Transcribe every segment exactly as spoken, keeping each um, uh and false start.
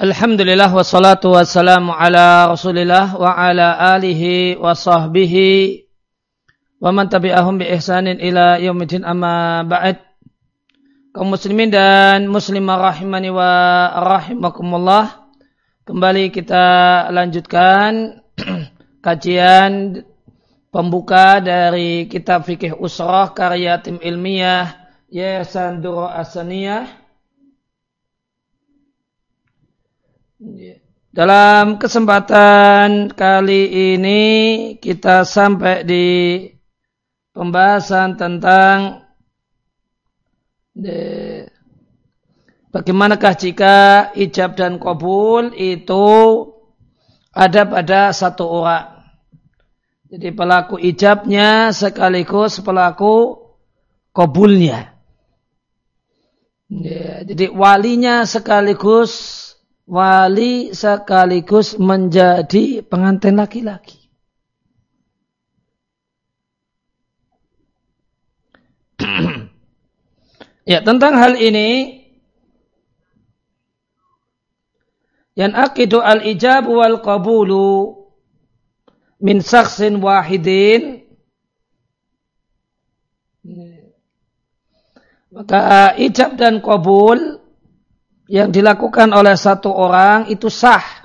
Alhamdulillah wassalatu wassalamu ala Rasulillah wa ala alihi wa sahbihi wa man tabi'ahum bi ihsanin ila yaumiddin, amma ba'd. Kaum muslimin dan muslimah rahimani wa rahimakumullah, kembali kita lanjutkan kajian pembuka dari kitab Fikih Usrah karya tim ilmiah Yayasan Durra As-Saniyah. Dalam kesempatan kali ini kita sampai di pembahasan tentang de, bagaimanakah jika ijab dan qabul itu ada pada satu orang. Jadi pelaku ijabnya sekaligus pelaku qabulnya. Ya, jadi walinya sekaligus wali sekaligus menjadi pengantin laki-laki. Ya, tentang hal ini yang aqidu al-ijab wal qabulu min syakhsin wahidin, maka ijab dan qabul yang dilakukan oleh satu orang itu sah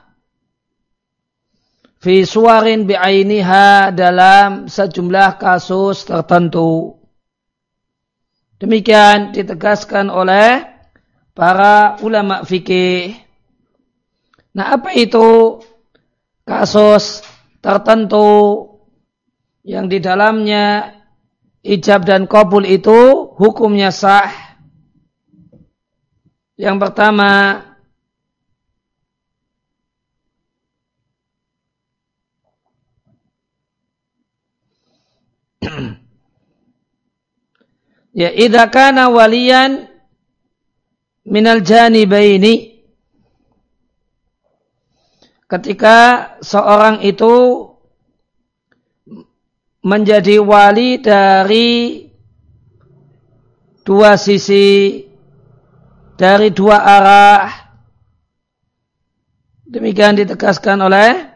fi suwarin bi'ainiha, dalam sejumlah kasus tertentu. Demikian ditegaskan oleh para ulama fikih. Nah, apa itu kasus tertentu yang di dalamnya ijab dan qabul itu hukumnya sah? Yang pertama, ya idza kana waliyan minal janibaini, ketika seorang itu menjadi wali dari dua sisi, dari dua arah. Demikian ditegaskan oleh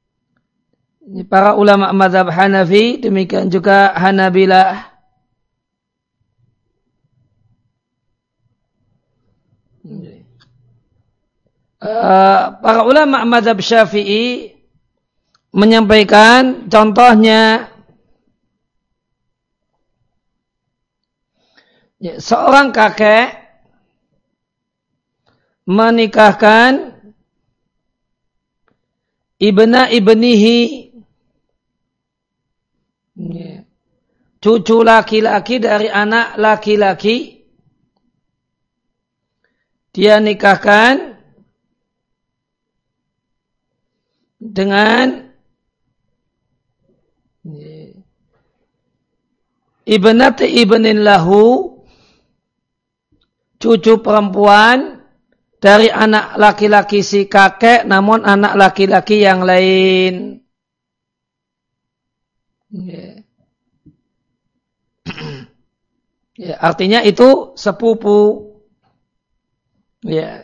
para ulama mazhab Hanafi, demikian juga Hanabilah. Uh, para ulama mazhab Syafi'i menyampaikan contohnya, ya, seorang kakek menikahkan ibna ibnihi, cucu laki-laki dari anak laki-laki, dia nikahkan dengan ibnati ibnin lahu, cucu perempuan dari anak laki-laki si kakek, namun anak laki-laki yang lain. Ya. Ya, artinya itu sepupu. Ya.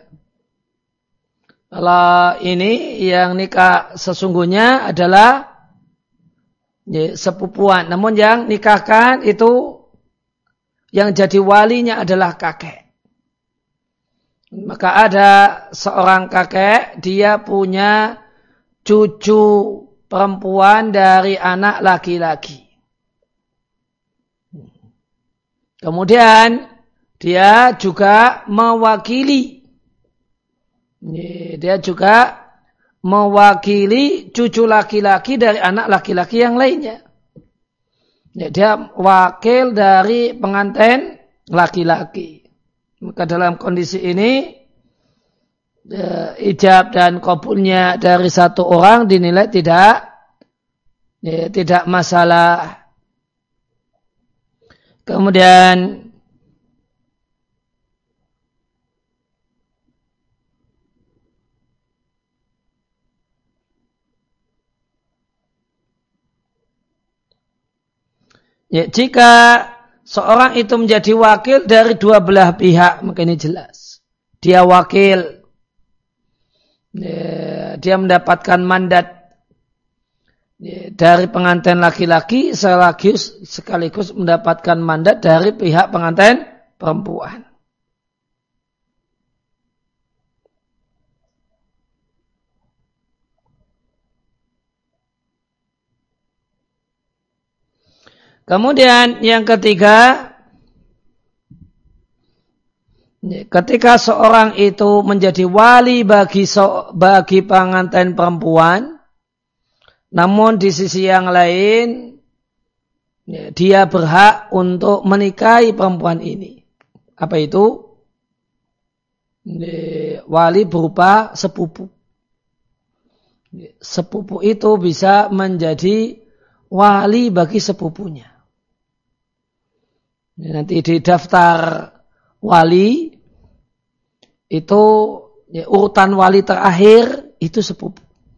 Kalau ini yang nikah sesungguhnya adalah ya, sepupuan, namun yang nikahkan itu yang jadi walinya adalah kakek. Maka ada seorang kakek, dia punya cucu perempuan dari anak laki-laki. Kemudian dia juga mewakili, dia juga mewakili cucu laki-laki dari anak laki-laki yang lainnya. Dia wakil dari pengantin laki-laki. Maka dalam kondisi ini ijab dan qabulnya dari satu orang dinilai tidak ya, tidak masalah. Kemudian ya, jika seorang itu menjadi wakil dari dua belah pihak, maka ini jelas dia wakil. dia mendapatkan mandat dari pengantin laki-laki sekaligus, sekaligus mendapatkan mandat dari pihak pengantin perempuan. Kemudian yang ketiga, ketika seorang itu menjadi wali bagi so, bagi pengantin perempuan, namun di sisi yang lain dia berhak untuk menikahi perempuan ini. Apa itu? Wali berupa sepupu. Sepupu itu bisa menjadi wali bagi sepupunya. Nanti di daftar wali itu ya, urutan wali terakhir itu sepupu.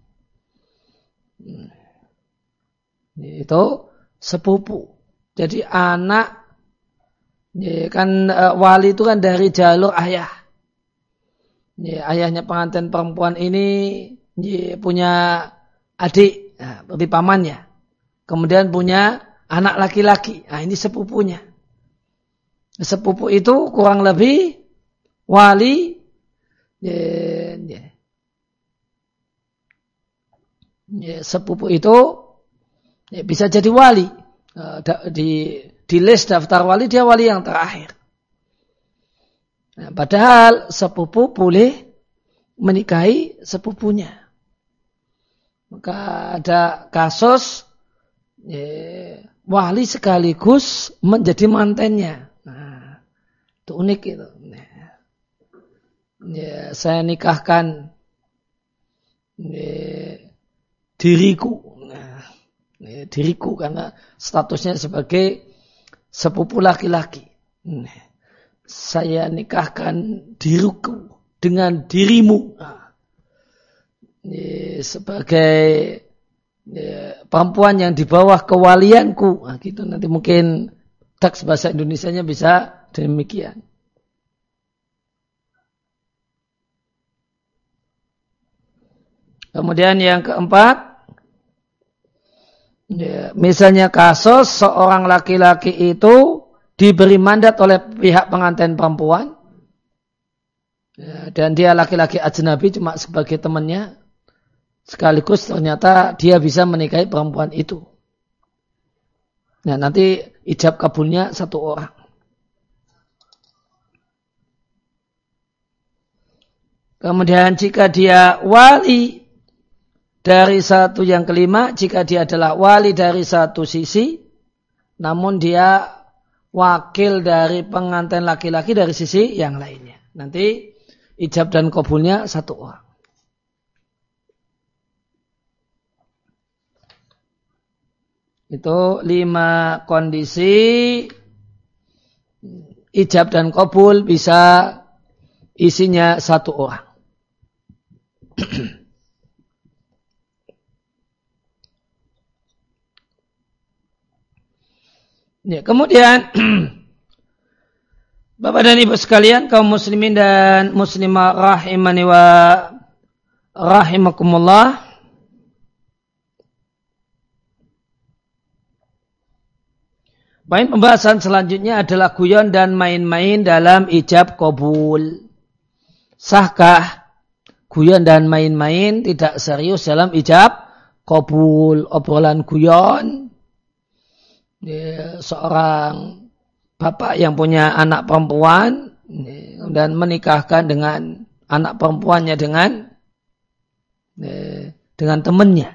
Itu sepupu. Jadi anak ya, kan wali itu kan dari jalur ayah. Ya, ayahnya pengantin perempuan ini ya, punya adik, nah, berarti pamannya. Kemudian punya anak laki-laki. Nah, ini sepupunya. Sepupu itu kurang lebih wali ya, ya. Ya, sepupu itu ya, bisa jadi wali. Di, di list daftar wali dia wali yang terakhir. Nah, padahal sepupu boleh menikahi sepupunya. Maka ada kasus ya, wali sekaligus menjadi mantannya. Nah, itu unik itu. Ya, saya nikahkan ya, diriku, nah, ya, diriku karena statusnya sebagai sepupu laki-laki. Nah, saya nikahkan diriku dengan dirimu nah, ya, sebagai ya, perempuan yang di bawah kewalianku. Nah, gitu nanti mungkin teks bahasa Indonesianya bisa demikian. Kemudian yang keempat, ya, misalnya kasus seorang laki-laki itu diberi mandat oleh pihak pengantin perempuan, ya, dan dia laki-laki ajnabi cuma sebagai temannya, sekaligus ternyata dia bisa menikahi perempuan itu. Nah, nanti ijab kabulnya satu orang. Kemudian jika dia wali dari satu yang kelima, jika dia adalah wali dari satu sisi, namun dia wakil dari pengantin laki-laki dari sisi yang lainnya. Nanti ijab dan kabulnya satu orang. Itu lima kondisi ijab dan kabul bisa isinya satu orang. Ya, kemudian Bapak dan Ibu sekalian, kaum muslimin dan muslimah rahimani wa rahimakumullah. Poin pembahasan selanjutnya adalah guyon dan main-main dalam ijab kabul. Sahkah guyon dan main-main tidak serius dalam ijab kabul? Obrolan guyon, ya, seorang bapak yang punya anak perempuan ya, dan menikahkan dengan anak perempuannya dengan ya, dengan temannya.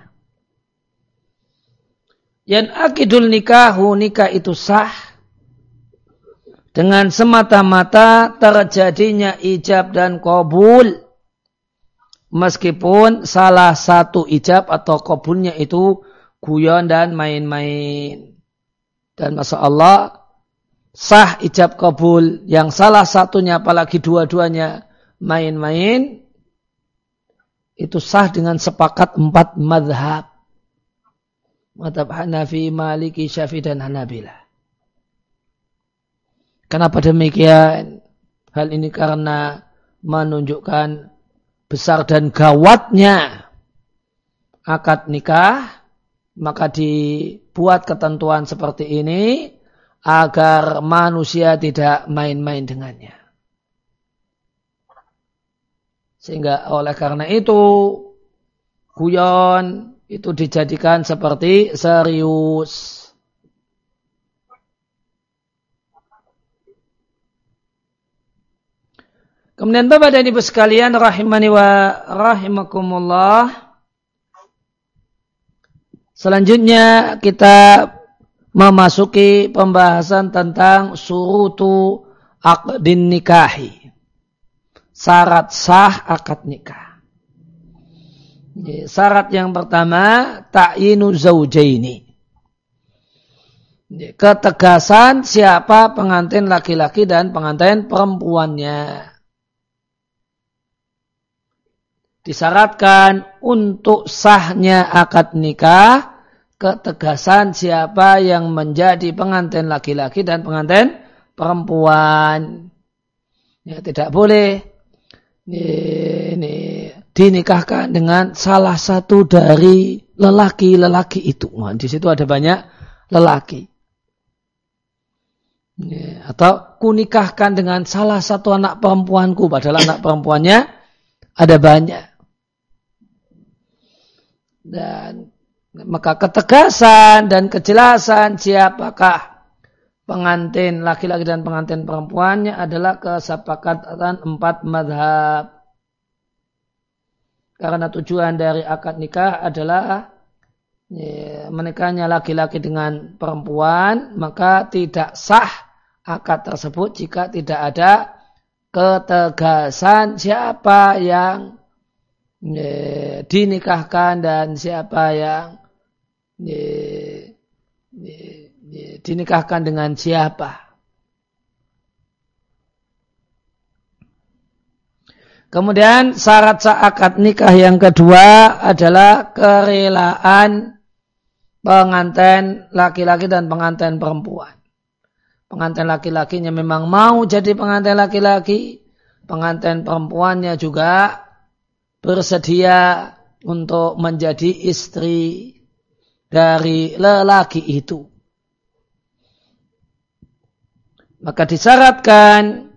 Yan akidul nikahu, nikah itu sah dengan semata-mata terjadinya ijab dan kabul, meskipun salah satu ijab atau kabulnya itu guyon dan main-main. Dan masya Allah sah ijab kabul yang salah satunya apalagi dua-duanya main-main, itu sah dengan sepakat empat madhab. Madhab Hanafi, Maliki, Syafi'i dan Hanabilah. Kenapa demikian? Hal ini karena menunjukkan besar dan gawatnya akad nikah, maka dibuat ketentuan seperti ini agar manusia tidak main-main dengannya. Sehingga oleh karena itu guyon itu dijadikan seperti serius. Kemudian Bapak dan Ibu sekalian rahimani wa rahimakumullah. Selanjutnya kita memasuki pembahasan tentang surutu aqdin nikahi. Syarat sah akad nikah. Syarat yang pertama ta'yinu zaujaini. Ketegasan siapa pengantin laki-laki dan pengantin perempuannya. Disyaratkan untuk sahnya akad nikah ketegasan siapa yang menjadi pengantin laki-laki dan pengantin perempuan. Ya, tidak boleh ini, ini, dinikahkan dengan salah satu dari lelaki-lelaki itu. Nah, di situ ada banyak lelaki. Ya, atau kunikahkan dengan salah satu anak perempuanku, padahal anak perempuannya ada banyak. Dan maka ketegasan dan kejelasan siapakah pengantin laki-laki dan pengantin perempuannya adalah kesepakatan empat mazhab. Karena tujuan dari akad nikah adalah ya, menikahnya laki-laki dengan perempuan, maka tidak sah akad tersebut jika tidak ada ketegasan siapa yang Ye, dinikahkan dan siapa yang ye, ye, ye, dinikahkan dengan siapa. Kemudian syarat sah akad nikah yang kedua adalah kerelaan pengantin laki-laki dan pengantin perempuan. Pengantin laki-lakinya memang mau jadi pengantin laki-laki, pengantin perempuannya juga bersedia untuk menjadi istri dari lelaki itu. Maka disyaratkan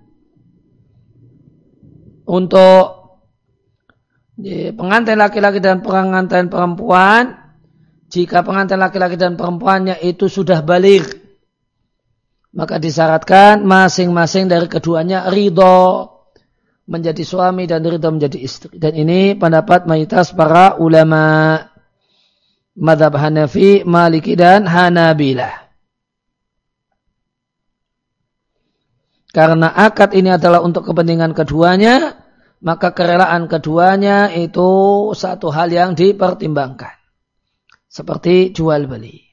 untuk pengantin laki-laki dan pengantin perempuan, jika pengantin laki-laki dan perempuannya itu sudah baligh, maka disyaratkan masing-masing dari keduanya ridho menjadi suami dan ridho menjadi istri. Dan ini pendapat mayoritas para ulama mazhab Hanafi, Maliki dan Hanabilah. Karena akad ini adalah untuk kepentingan keduanya, maka kerelaan keduanya itu satu hal yang dipertimbangkan. Seperti jual beli.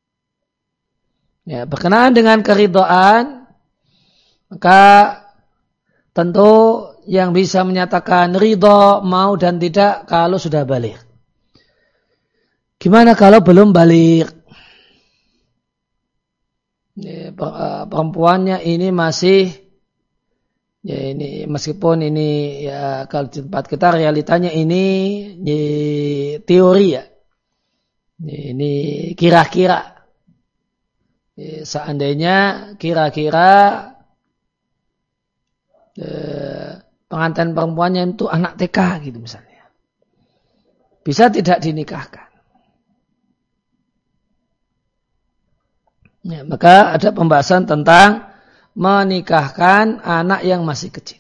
Ya, berkenaan dengan keridhaan, maka tentu yang bisa menyatakan ridho, mau dan tidak kalau sudah balik. Gimana kalau belum balik? Ya, perempuannya ini masih, ya ini meskipun ini ya kalau di tempat kita realitanya ini ya, teori ya. Ya, ini kira-kira. Ya, seandainya kira-kira eh, pengantin perempuannya itu anak T K gitu misalnya. Bisa tidak dinikahkan. Ya, maka ada pembahasan tentang menikahkan anak yang masih kecil.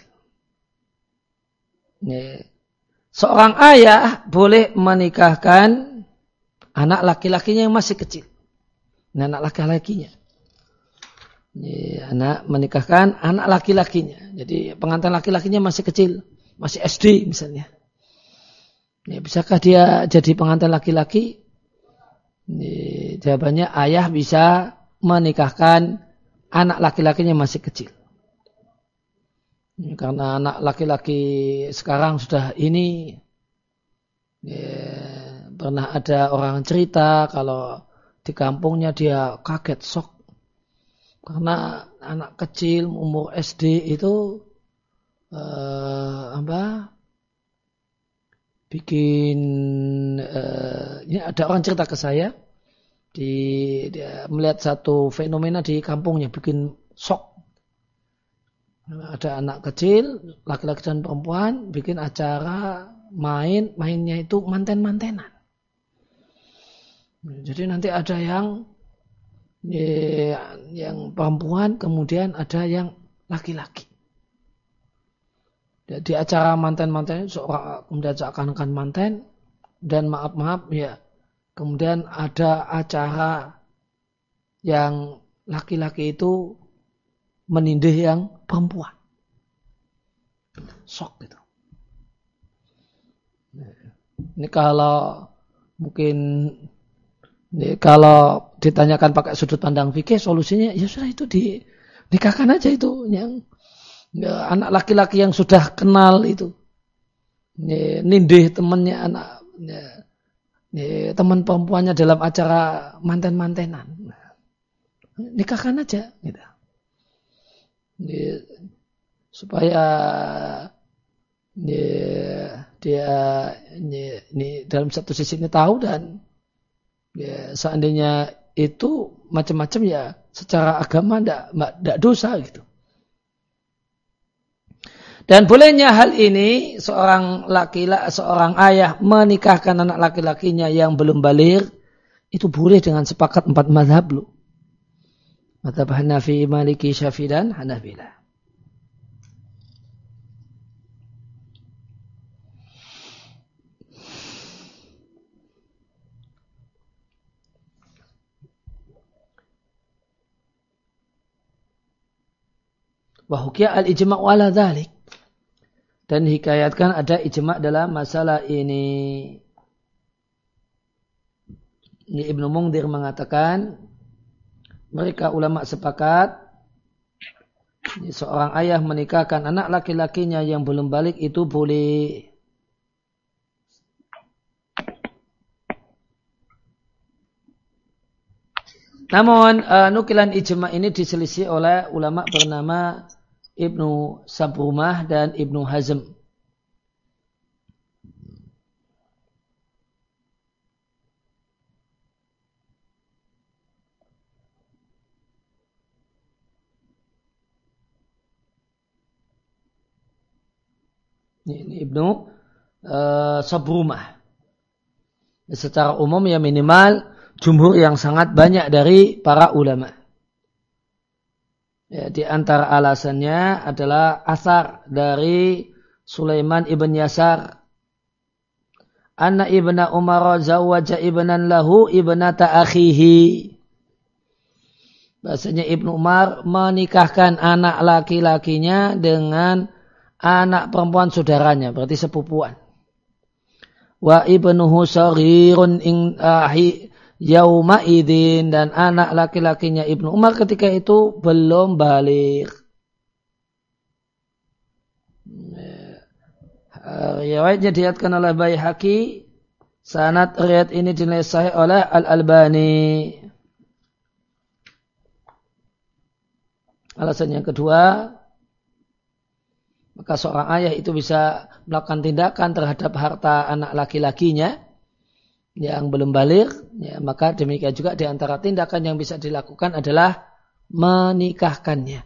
Ya. Seorang ayah boleh menikahkan anak laki-lakinya yang masih kecil. Nah, anak laki-lakinya. Ya, anak menikahkan anak laki-lakinya. Jadi pengantin laki-lakinya masih kecil, masih S D misalnya. Ya, bisakah dia jadi pengantin laki-laki? Ya, jawabannya ayah bisa menikahkan anak laki-lakinya masih kecil. Ya, karena anak laki-laki sekarang sudah ini. Ya, pernah ada orang cerita kalau di kampungnya dia kaget shock. Karena anak kecil umur S D itu eh, apa bikin uh, ini ada orang cerita ke saya, di dia melihat satu fenomena di kampungnya bikin shock. Ada anak kecil, laki-laki dan perempuan bikin acara main, mainnya itu manten-mantenan. Jadi nanti ada yang ya, yang perempuan, kemudian ada yang laki-laki. Di acara manten-manten seorang kemudian seakan-akan manten, dan maaf-maaf ya, kemudian ada acara yang laki-laki itu menindih yang perempuan. Shock gitu. Ini kalau mungkin ini kalau ditanyakan pakai sudut pandang fikih, solusinya ya sudah itu dinikahkan aja itu yang ya, anak laki-laki yang sudah kenal itu. Ya, nindih temannya anak ya, ya, teman perempuannya dalam acara manten-mantenan. Nikahkan aja gitu. Ya, supaya ya, dia ya, ini dalam satu sisi ini tahu, dan ya, seandainya itu macam-macam ya secara agama tidak dosa gitu. Dan bolehnya hal ini seorang laki-laki, seorang ayah menikahkan anak laki-lakinya yang belum baligh itu boleh dengan sepakat empat mazhab lu. Mazhab Hanafi, Maliki, Syafi'i dan Hanabilah. Wa hukiya al-ijma' ala dzalik. Dan hikayatkan ada ijma' dalam masalah ini. Ini Ibnu Mungdir mengatakan, mereka ulama sepakat, seorang ayah menikahkan anak laki-lakinya yang belum balik itu boleh. Namun uh, nukilan ijma' ini diselisih oleh ulama bernama Ibnu Sabrumah dan Ibnu Hazm. Ini, ini Ibnu uh, Sabrumah. Secara umum ya minimal jumhur yang sangat banyak dari para ulama. Ya, di antara alasannya adalah asar dari Sulaiman ibn Yasar. Anna ibna Umar zawwaja ibnan lahu ibnata akhihi. Bahasanya Ibnu Umar menikahkan anak laki-lakinya dengan anak perempuan saudaranya, berarti sepupuan. Wa ibnuhu saghirun in ahi yauma idin, dan anak laki-lakinya Ibnu Umar ketika itu belum baligh. Riwayatnya diriwayatkan oleh Baihaqi, sanad riwayat ini dinilai sahih oleh Al-Albani. Alasan yang kedua, maka seorang ayah itu bisa melakukan tindakan terhadap harta anak laki-lakinya yang belum baligh, ya, maka demikian juga di antara tindakan yang bisa dilakukan adalah menikahkannya.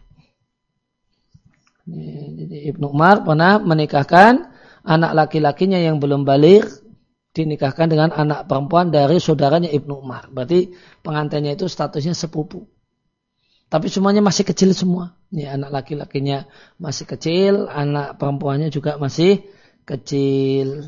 Jadi Ibnu Umar pernah menikahkan anak laki-lakinya yang belum baligh, dinikahkan dengan anak perempuan dari saudaranya Ibnu Umar. Berarti pengantinnya itu statusnya sepupu. Tapi semuanya masih kecil semua. Ya, anak laki-lakinya masih kecil, anak perempuannya juga masih kecil.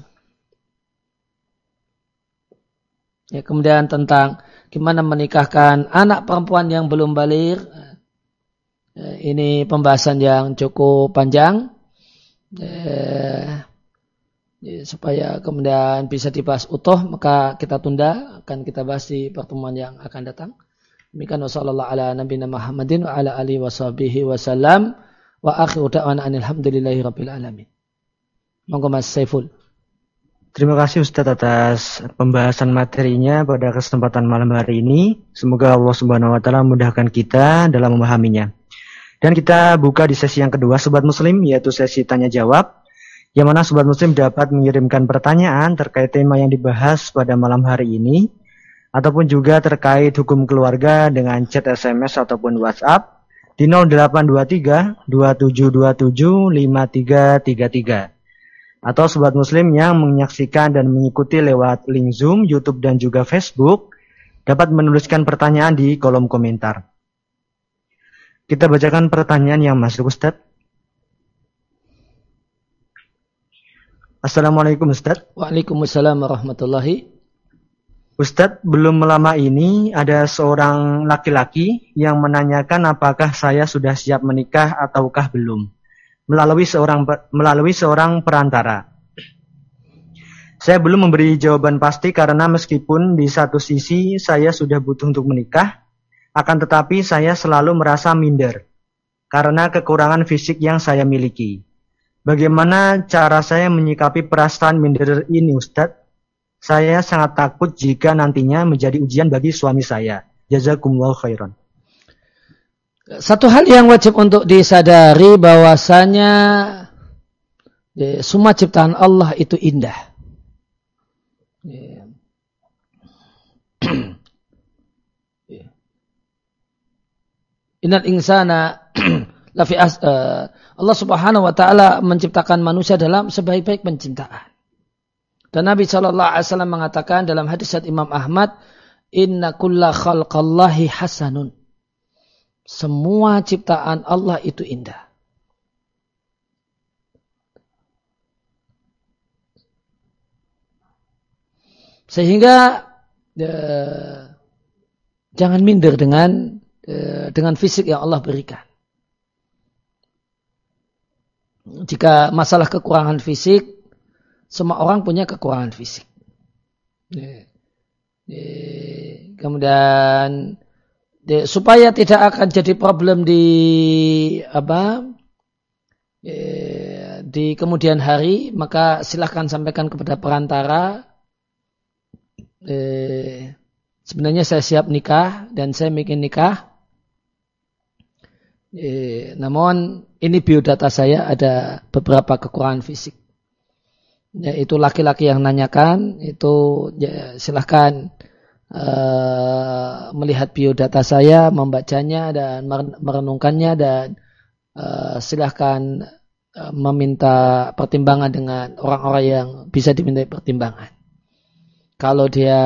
Ya, kemudian tentang gimana menikahkan anak perempuan yang belum baligh, ya, ini pembahasan yang cukup panjang, ya, ya, supaya kemudian bisa dibahas utuh, maka kita tunda, akan kita bahas di pertemuan yang akan datang. Demikian wasallallahu ala nabiyina Muhammadin wa ala alihi washabihi wasallam wa akhiru da'wana alhamdulillahi rabbil alamin. Monggo Mas Saiful. Terima kasih Ustaz atas pembahasan materinya pada kesempatan malam hari ini. Semoga Allah Subhanahu wa taala memudahkan kita dalam memahaminya. Dan kita buka di sesi yang kedua Sobat Muslim, yaitu sesi tanya jawab yang mana Sobat Muslim dapat mengirimkan pertanyaan terkait tema yang dibahas pada malam hari ini, ataupun juga terkait hukum keluarga dengan chat S M S ataupun WhatsApp di nol delapan dua tiga dua tujuh dua tujuh lima tiga tiga tiga. Atau Sobat Muslim yang menyaksikan dan mengikuti lewat link Zoom, YouTube, dan juga Facebook dapat menuliskan pertanyaan di kolom komentar. Kita bacakan pertanyaan yang masuk, Ustaz. Assalamualaikum, Ustaz. Waalaikumsalam warahmatullahi. Ustaz, belum lama ini ada seorang laki-laki yang menanyakan apakah saya sudah siap menikah ataukah belum, melalui seorang melalui seorang perantara. Saya belum memberi jawaban pasti karena meskipun di satu sisi saya sudah butuh untuk menikah, akan tetapi saya selalu merasa minder karena kekurangan fisik yang saya miliki. Bagaimana cara saya menyikapi perasaan minder ini, Ustadz? Saya sangat takut jika nantinya menjadi ujian bagi suami saya. Jazakumullahu khairan. Satu hal yang wajib untuk disadari bahwasanya ya, semua ciptaan Allah itu indah. Ya. Innal insana lafi as uh, Allah Subhanahu wa taala menciptakan manusia dalam sebaik-baik penciptaan. Dan Nabi shallallahu alaihi wasallam mengatakan dalam hadis Imam Ahmad, inna kulla khalqallahi hasanun. Semua ciptaan Allah itu indah. Sehingga eh, jangan minder dengan eh, dengan fisik yang Allah berikan. Jika masalah kekurangan fisik, semua orang punya kekurangan fisik. Kemudian supaya tidak akan jadi problem di apa di kemudian hari, maka silahkan sampaikan kepada perantara. Sebenarnya saya siap nikah dan saya ingin nikah. Namun ini biodata saya ada beberapa kekurangan fisik. Yaitu laki-laki yang nanyakan itu ya, silahkan uh, melihat biodata saya, membacanya dan merenungkannya, dan uh, silahkan uh, meminta pertimbangan dengan orang-orang yang bisa diminta pertimbangan. Kalau dia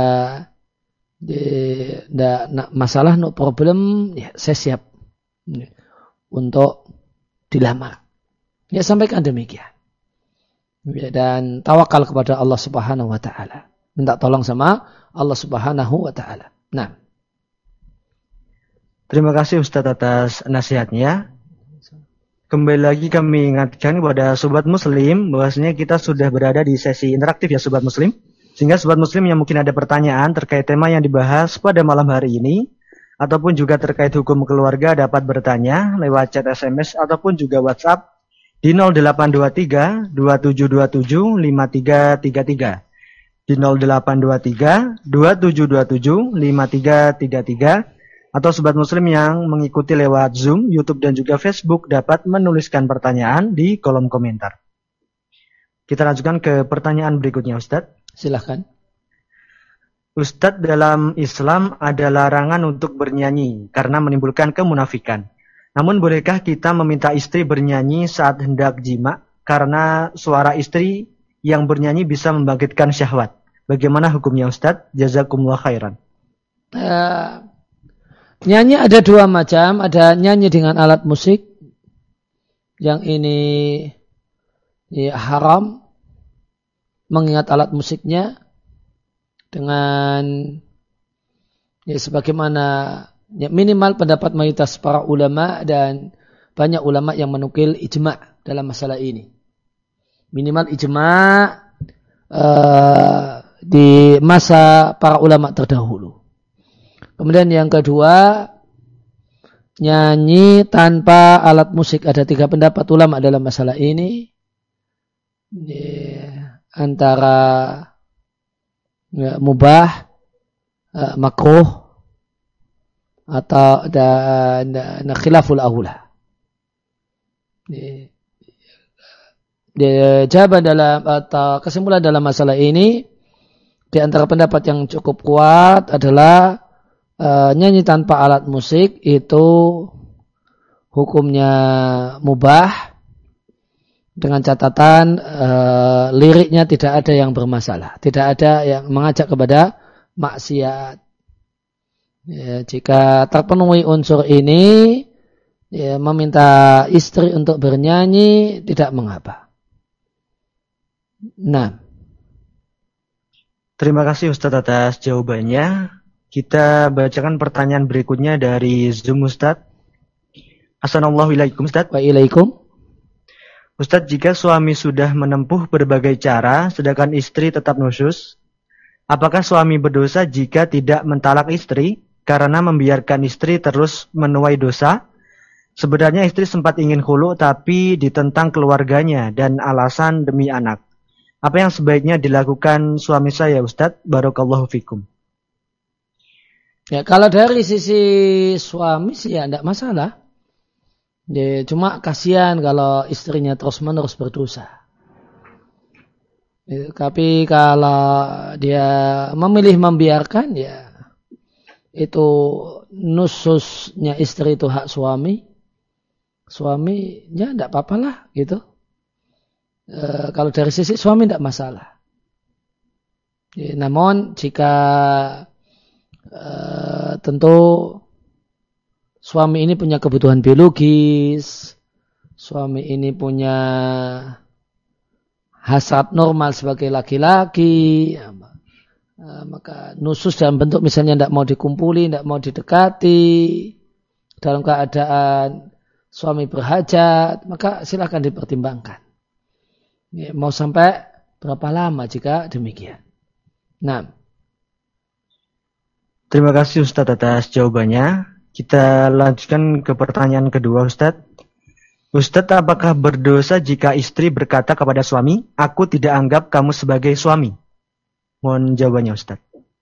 tidak masalah, no problem, ya, saya siap ya, untuk dilamar. Ya, sampaikan demikian. Dan tawakal kepada Allah Subhanahu wa taala. Minta tolong sama Allah Subhanahu wa taala. Nah. Terima kasih Ustaz atas nasihatnya. Kembali lagi kami ingatkan kepada sobat muslim bahwasanya kita sudah berada di sesi interaktif ya sobat muslim. Sehingga sobat muslim yang mungkin ada pertanyaan terkait tema yang dibahas pada malam hari ini ataupun juga terkait hukum keluarga dapat bertanya lewat chat S M S ataupun juga WhatsApp di nol delapan dua tiga dua tujuh dua tujuh lima tiga tiga tiga, di nol delapan dua tiga dua tujuh dua tujuh lima tiga tiga tiga, atau sobat muslim yang mengikuti lewat Zoom, YouTube, dan juga Facebook dapat menuliskan pertanyaan di kolom komentar. Kita lanjutkan ke pertanyaan berikutnya, Ustadz. Silahkan. Ustadz, dalam Islam ada larangan untuk bernyanyi karena menimbulkan kemunafikan. Namun bolehkah kita meminta istri bernyanyi saat hendak jima karena suara istri yang bernyanyi bisa membangkitkan syahwat? Bagaimana hukumnya Ustadz? Jazakumullah khairan. Uh, nyanyi ada dua macam. Ada nyanyi dengan alat musik. Yang ini ya, haram. Mengingat alat musiknya. Dengan ya, sebagaimana ya, minimal pendapat mayoritas para ulama dan banyak ulama yang menukil ijma' dalam masalah ini. Minimal ijma' uh, di masa para ulama terdahulu. Kemudian yang kedua, nyanyi tanpa alat musik. Ada tiga pendapat ulama dalam masalah ini. Ya, antara ya, mubah, uh, makruh, atau dan khilaful aula. jawaban dalam atau kesimpulan dalam masalah ini di antara pendapat yang cukup kuat adalah uh, nyanyi tanpa alat musik itu hukumnya mubah dengan catatan uh, liriknya tidak ada yang bermasalah, tidak ada yang mengajak kepada maksiat. Ya, jika terpenuhi unsur ini, ya, meminta istri untuk bernyanyi tidak mengapa. Nah, terima kasih Ustaz atas jawabannya. Kita bacakan pertanyaan berikutnya dari Zoom Ustaz. Assalamualaikum Ustaz. Waalaikum. Ustaz, jika suami sudah menempuh berbagai cara sedangkan istri tetap nusyuz, apakah suami berdosa jika tidak mentalak istri karena membiarkan istri terus menuai dosa? Sebenarnya istri sempat ingin khulu tapi ditentang keluarganya dan alasan demi anak. Apa yang sebaiknya dilakukan suami saya Ustaz? Barakallahu fikum. Ya, kalau dari sisi suami sih ya tidak masalah. Ya, cuma kasihan kalau istrinya terus-menerus berdosa. Ya, tapi kalau dia memilih membiarkan, ya itu nususnya istri itu hak suami. Suaminya tidak apa-apa lah gitu. E, kalau dari sisi suami tidak masalah. Ya, namun jika e, tentu suami ini punya kebutuhan biologis, suami ini punya hasrat normal sebagai laki-laki, ya, maka nusus dalam bentuk misalnya tidak mau dikumpuli, tidak mau didekati, dalam keadaan suami berhajat, maka silakan dipertimbangkan. Ya, mau sampai berapa lama jika demikian. Nah, terima kasih Ustaz atas jawabannya. Kita lanjutkan ke pertanyaan kedua Ustaz. Ustaz, apakah berdosa jika istri berkata kepada suami, aku tidak anggap kamu sebagai suami? Mohon jawabannya Ustaz.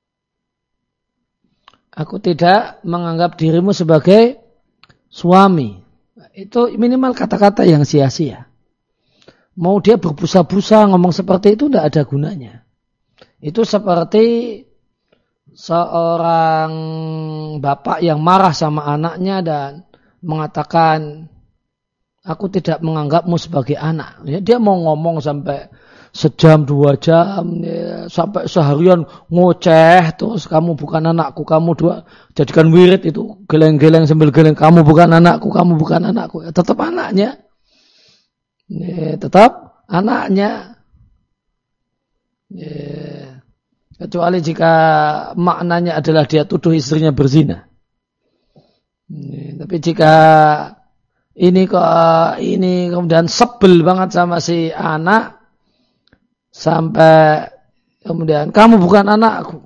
Aku tidak menganggap dirimu sebagai suami. Itu minimal kata-kata yang sia-sia. Mau dia berbusa-busa ngomong seperti itu tidak ada gunanya. Itu seperti seorang bapak yang marah sama anaknya dan mengatakan, aku tidak menganggapmu sebagai anak. Ya, dia mau ngomong sampai sejam, dua jam, ya, sampai seharian ngoceh, terus kamu bukan anakku, kamu dua, jadikan wirid itu, geleng-geleng sambil geleng, kamu bukan anakku, kamu bukan anakku. Ya, tetap anaknya. Ya, tetap anaknya. Ya, kecuali jika maknanya adalah dia tuduh istrinya berzina. Ya, tapi jika ini kok ini kemudian sebel banget sama si anak sampai kemudian kamu bukan anakku,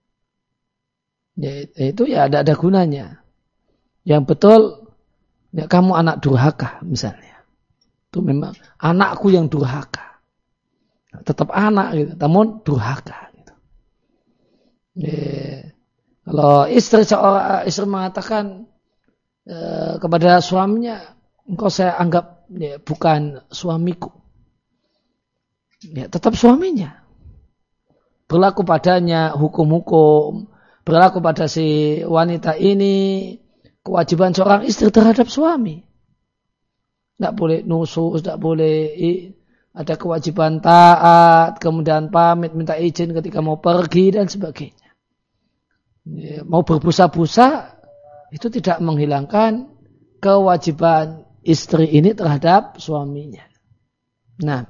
ya itu ya tidak ada gunanya. Yang betul ya kamu anak durhaka misalnya, itu memang anakku yang durhaka, tetap anak gitu, namun durhaka gitu. Ya, kalau istri seorang istri mengatakan eh, kepada suaminya, engkau saya anggap ya, bukan suamiku. Ya, tetap suaminya. Berlaku padanya hukum-hukum, berlaku pada si wanita ini kewajiban seorang istri terhadap suami. Tidak boleh nusus, tidak boleh ada kewajiban taat, kemudian pamit, minta izin ketika mau pergi dan sebagainya. Ya, mau berbusa-busa itu tidak menghilangkan kewajiban istri ini terhadap suaminya. Nah,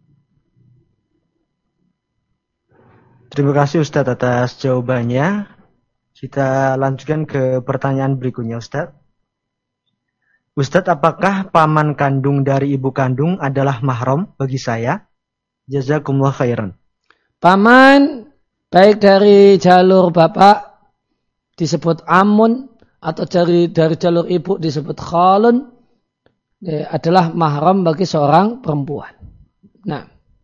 terima kasih Ustaz atas jawabannya. Kita lanjutkan ke pertanyaan berikutnya Ustaz. Ustaz, apakah paman kandung dari ibu kandung adalah mahram bagi saya? Jazakumullah khairan. Paman baik dari jalur bapak disebut amun atau dari dari jalur ibu disebut khalun ya, adalah mahram bagi seorang perempuan. Nah,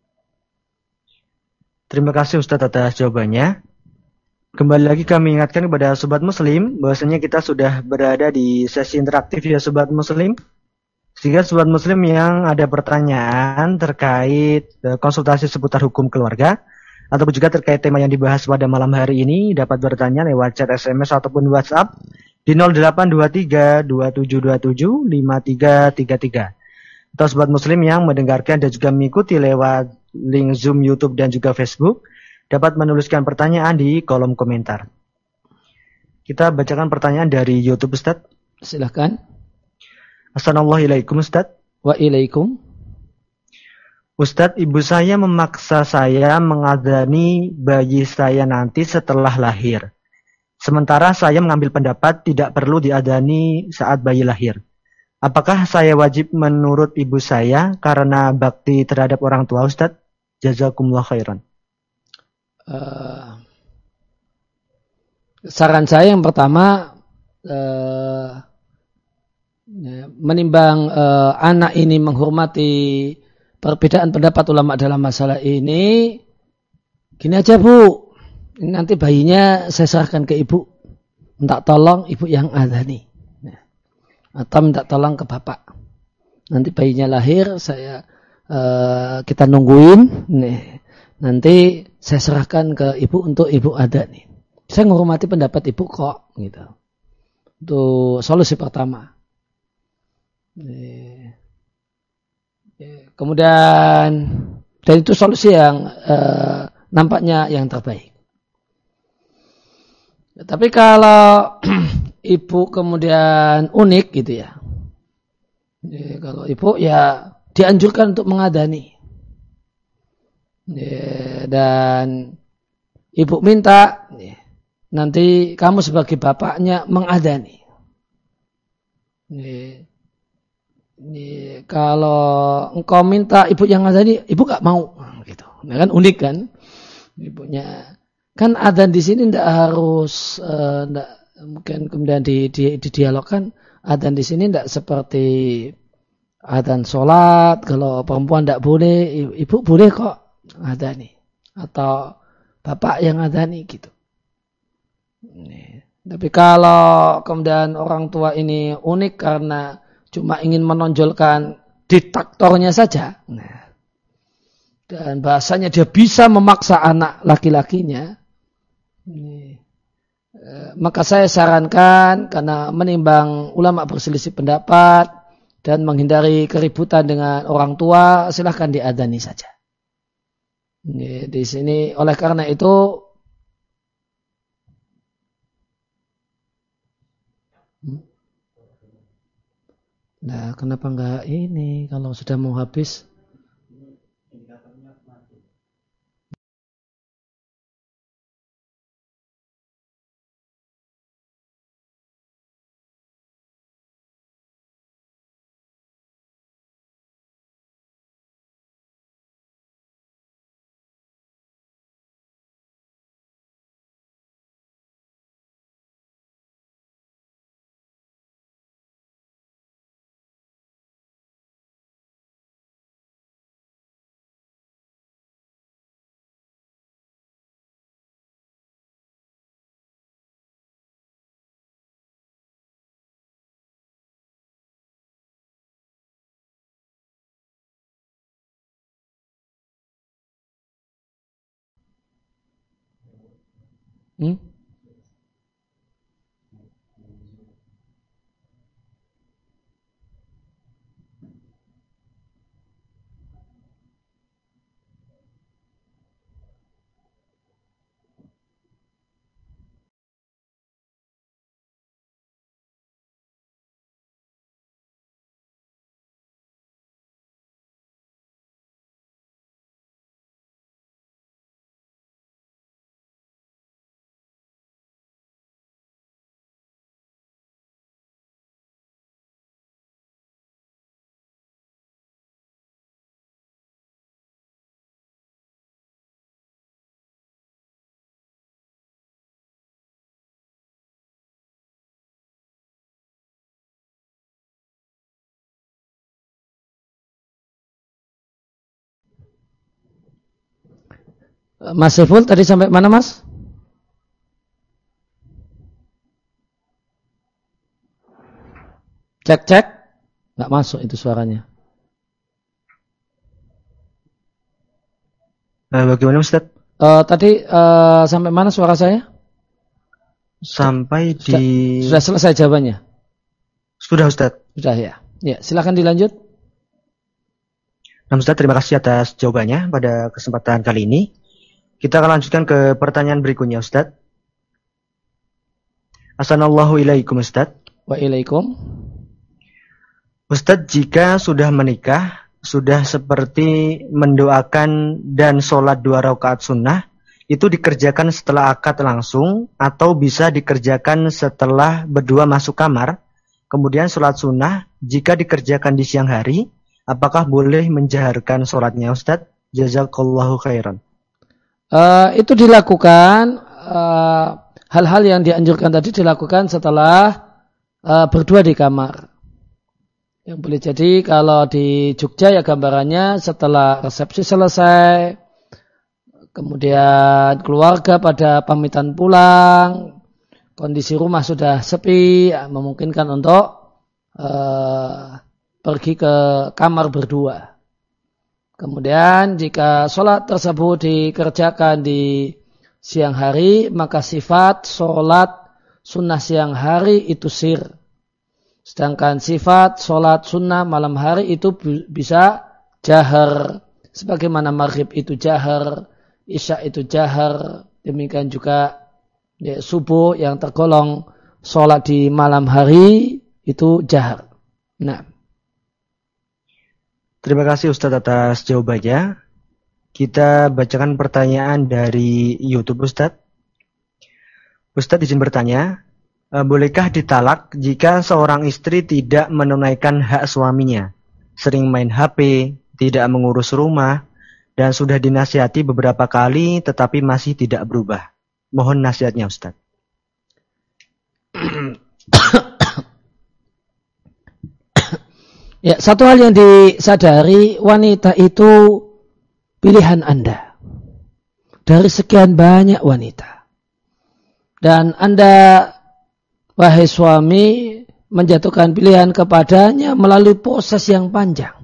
terima kasih Ustaz atas jawabannya. Kembali lagi kami ingatkan kepada Sobat Muslim bahwasanya kita sudah berada di sesi interaktif ya Sobat Muslim. Sehingga sobat muslim yang ada pertanyaan terkait konsultasi seputar hukum keluarga ataupun juga terkait tema yang dibahas pada malam hari ini dapat bertanya lewat chat S M S ataupun WhatsApp di nol delapan dua tiga dua tujuh dua tujuh lima tiga tiga tiga. Atau sobat muslim yang mendengarkan dan juga mengikuti lewat link Zoom, YouTube dan juga Facebook dapat menuliskan pertanyaan di kolom komentar. Kita bacakan pertanyaan dari YouTube, Ustaz. Silakan. Assalamualaikum Ustaz. Waalaikum. Ustaz, ibu saya memaksa saya mengadani bayi saya nanti setelah lahir. Sementara saya mengambil pendapat tidak perlu diadani saat bayi lahir. Apakah saya wajib menurut ibu saya karena bakti terhadap orang tua, Ustaz? Jazakumullah khairan. Uh, saran saya yang pertama, uh, menimbang uh, anak ini menghormati perbedaan pendapat ulama dalam masalah ini, gini aja Bu, nanti bayinya saya serahkan ke ibu, minta tolong ibu yang adani, atau minta tolong ke bapak. Nanti bayinya lahir, saya uh, kita nungguin, nih, nanti saya serahkan ke ibu untuk ibu adani. Saya menghormati pendapat ibu kok, gitu. Itu solusi pertama. Kemudian dan itu solusi yang eh, nampaknya yang terbaik. Tapi kalau ibu kemudian unik gitu ya, ya kalau ibu ya dianjurkan untuk mengadani ya, dan ibu minta ya, nanti kamu sebagai bapaknya mengadani. Ya, Ini, kalau engkau minta ibu yang adani, ibu gak mau, gitu. Nah, kan unik kan, ibunya. Kan adzan di sini tidak harus, uh, tidak, mungkin kemudian di, di, didialogkan. Adzan di sini tidak seperti adzan sholat. Kalau perempuan tidak boleh, ibu boleh kok adani, atau bapak yang adani, gitu. Ini. Tapi kalau kemudian orang tua ini unik karena cuma ingin menonjolkan diktatornya saja. Nah, dan bahasanya dia bisa memaksa anak laki-lakinya. Ini, eh, maka saya sarankan karena menimbang ulama berselisih pendapat dan menghindari keributan dengan orang tua, silahkan diadani saja. Ini, di sini oleh karena itu nah, kenapa enggak ini kalau sudah mau habis? Hmm? Mas Saiful tadi sampai mana Mas? Cek cek. Nggak masuk itu suaranya. Uh, bagaimana Ustaz? Uh, tadi uh, sampai mana suara saya? Sampai sudah, di... Sudah selesai jawabannya? Sudah Ustaz. Sudah ya. Ya, silakan dilanjut. Nah Ustaz, terima kasih atas jawabannya pada kesempatan kali ini. Kita akan lanjutkan ke pertanyaan berikutnya Ustaz. Assalamualaikum ilaikum Ustaz. Waalaikum. Ustaz, jika sudah menikah, sudah seperti mendoakan dan sholat dua rakaat sunnah, itu dikerjakan setelah akad langsung atau bisa dikerjakan setelah berdua masuk kamar, kemudian sholat sunnah, jika dikerjakan di siang hari, apakah boleh menjaharkan sholatnya Ustaz? Jazakallahu khairan. Uh, itu dilakukan, uh, hal-hal yang dianjurkan tadi dilakukan setelah uh, berdua di kamar. Yang boleh jadi kalau di Jogja ya gambarannya setelah resepsi selesai, kemudian keluarga pada pamitan pulang, kondisi rumah sudah sepi, ya, memungkinkan untuk uh, pergi ke kamar berdua. Kemudian jika sholat tersebut dikerjakan di siang hari, maka sifat sholat sunnah siang hari itu sir. Sedangkan sifat sholat sunnah malam hari itu bisa jahar. Sebagaimana maghrib itu jahar, isya itu jahar, demikian juga ya, subuh yang tergolong sholat di malam hari itu jahar. Nah. Terima kasih Ustadz atas jawabannya. Kita bacakan pertanyaan dari YouTube Ustadz. Ustadz izin bertanya, bolehkah ditalak jika seorang istri tidak menunaikan hak suaminya? Sering main H P, tidak mengurus rumah, dan sudah dinasihati beberapa kali tetapi masih tidak berubah. Mohon nasihatnya Ustadz. Ya, satu hal yang disadari, wanita itu pilihan Anda. Dari sekian banyak wanita. Dan Anda, wahai suami, menjatuhkan pilihan kepadanya melalui proses yang panjang.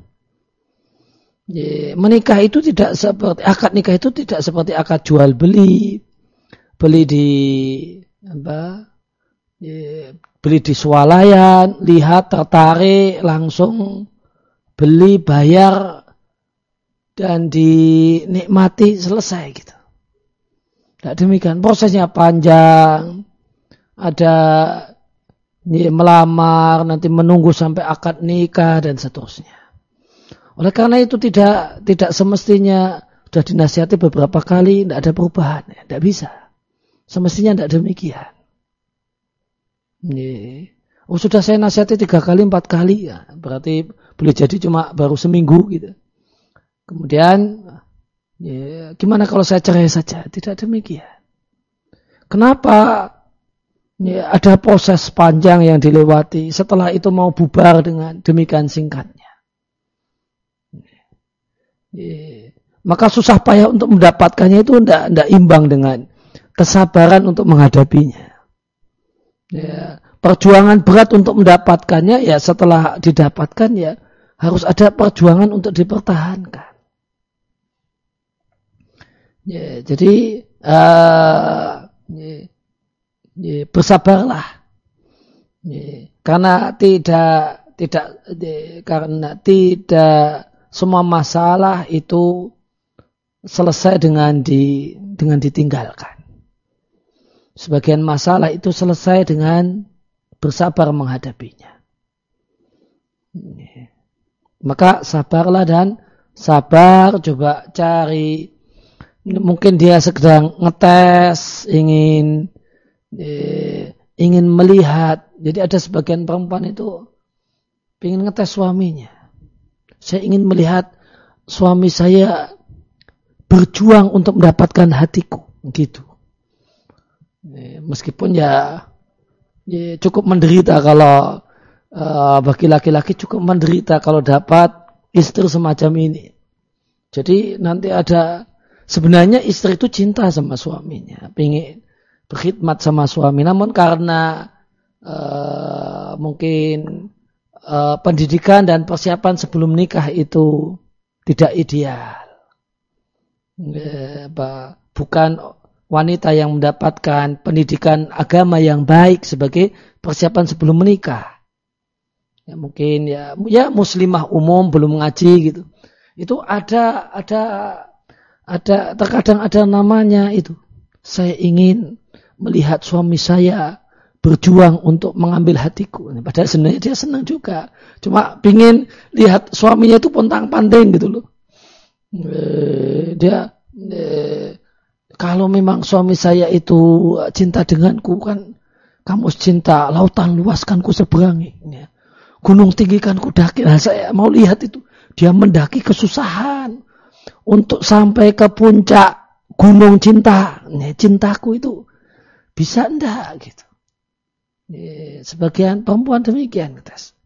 Ya, menikah itu tidak seperti, akad nikah itu tidak seperti akad jual beli. Beli di, apa, ya, beli di swalayan, lihat, tertarik, langsung beli, bayar, dan dinikmati, selesai gitu. Tidak demikian, prosesnya panjang, ada ya, melamar, nanti menunggu sampai akad nikah, dan seterusnya. Oleh karena itu tidak tidak semestinya sudah dinasihati beberapa kali, tidak ada perubahan, tidak bisa. Semestinya tidak demikian. Nih. Oh sudah saya nasihati tiga kali, empat kali, ya, berarti boleh jadi cuma baru seminggu gitu. Kemudian, ya, gimana kalau saya cerai saja? Tidak demikian. Kenapa? Ya, ada proses panjang yang dilewati. Setelah itu mau bubar dengan demikian singkatnya. Ya, maka susah payah untuk mendapatkannya itu tidak tidak imbang dengan kesabaran untuk menghadapinya. Ya, perjuangan berat untuk mendapatkannya, ya setelah didapatkan ya harus ada perjuangan untuk dipertahankan. Ya, jadi uh, ya, ya, bersabarlah, ya, karena tidak tidak ya, karena tidak semua masalah itu selesai dengan di dengan ditinggalkan. Sebagian masalah itu selesai dengan bersabar menghadapinya. Maka sabarlah dan sabar, coba cari. Mungkin dia sedang ngetes, ingin eh, ingin melihat. Jadi ada sebagian perempuan itu ingin ngetes suaminya. Saya ingin melihat suami saya berjuang untuk mendapatkan hatiku, gitu. Meskipun ya, ya cukup menderita kalau uh, bagi laki-laki cukup menderita kalau dapat istri semacam ini. Jadi nanti ada, sebenarnya istri itu cinta sama suaminya, pengen berkhidmat sama suami, namun karena uh, mungkin uh, pendidikan dan persiapan sebelum nikah itu tidak ideal. Bukan wanita yang mendapatkan pendidikan agama yang baik sebagai persiapan sebelum menikah. Ya, mungkin ya, ya muslimah umum belum ngaji gitu. Itu ada ada ada terkadang ada namanya itu. Saya ingin melihat suami saya berjuang untuk mengambil hatiku. Padahal sebenarnya dia senang juga. Cuma pingin lihat suaminya itu pontang-panting gitu loh. Eh, dia eh, kalau memang suami saya itu cinta denganku kan, kamu cinta lautan luaskan ku seberangi. Ya. Gunung tinggikan ku daki. Nah, saya mau lihat itu. Dia mendaki kesusahan untuk sampai ke puncak gunung cinta. Ya, cintaku itu bisa enggak gitu. Ya, sebagian perempuan demikian.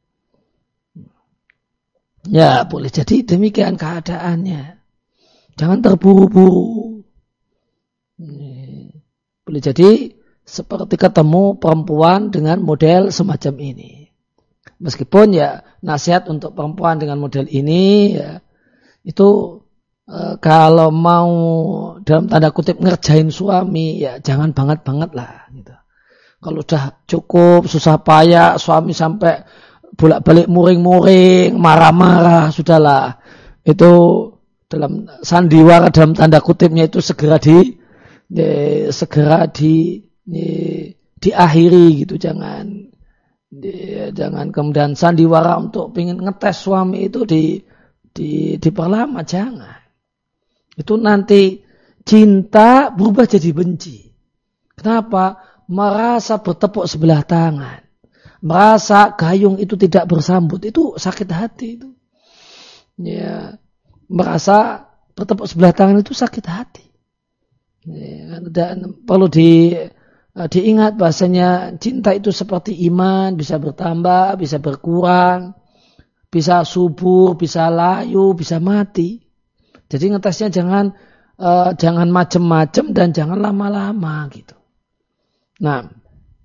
Ya boleh jadi demikian keadaannya. Jangan terburu-buru. Ya, boleh jadi seperti ketemu perempuan dengan model semacam ini. Meskipun ya nasihat untuk perempuan dengan model ini ya itu e, kalau mau dalam tanda kutip ngerjain suami ya jangan banget-banget lah gitu. Kalau udah cukup susah payah suami sampai bolak-balik muring-muring, marah-marah, sudahlah. Itu dalam sandiwara dalam tanda kutipnya itu segera di ya, segera di ya, diakhiri gitu, jangan Di, jangan kemudian sandiwara untuk ingin ngetes suami itu di, di diperlama, jangan. Itu nanti cinta berubah jadi benci. Kenapa? Merasa bertepuk sebelah tangan, merasa gayung itu tidak bersambut, itu sakit hati itu. Ya, merasa bertepuk sebelah tangan itu sakit hati. Ya, dan perlu di diingat bahasanya cinta itu seperti iman, bisa bertambah, bisa berkurang, bisa subur, bisa layu, bisa mati. Jadi ngetesnya jangan uh, jangan macem-macem dan jangan lama-lama gitu. Nah,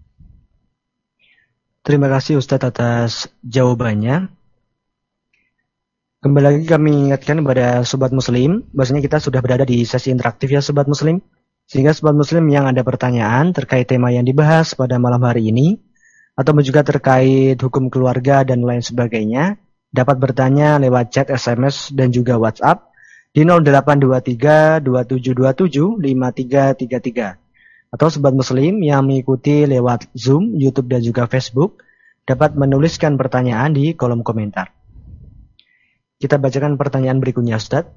terima kasih Ustadz atas jawabannya. Kembali lagi kami ingatkan kepada Sobat Muslim, bahasanya kita sudah berada di sesi interaktif ya Sobat Muslim. Sehingga Sobat Muslim yang ada pertanyaan terkait tema yang dibahas pada malam hari ini, atau juga terkait hukum keluarga dan lain sebagainya, dapat bertanya lewat chat, S M S, dan juga WhatsApp di nol delapan dua tiga dua tujuh dua tujuh lima tiga tiga tiga. Atau Sobat Muslim yang mengikuti lewat Zoom, YouTube, dan juga Facebook, dapat menuliskan pertanyaan di kolom komentar. Kita bacakan pertanyaan berikutnya Ustadz.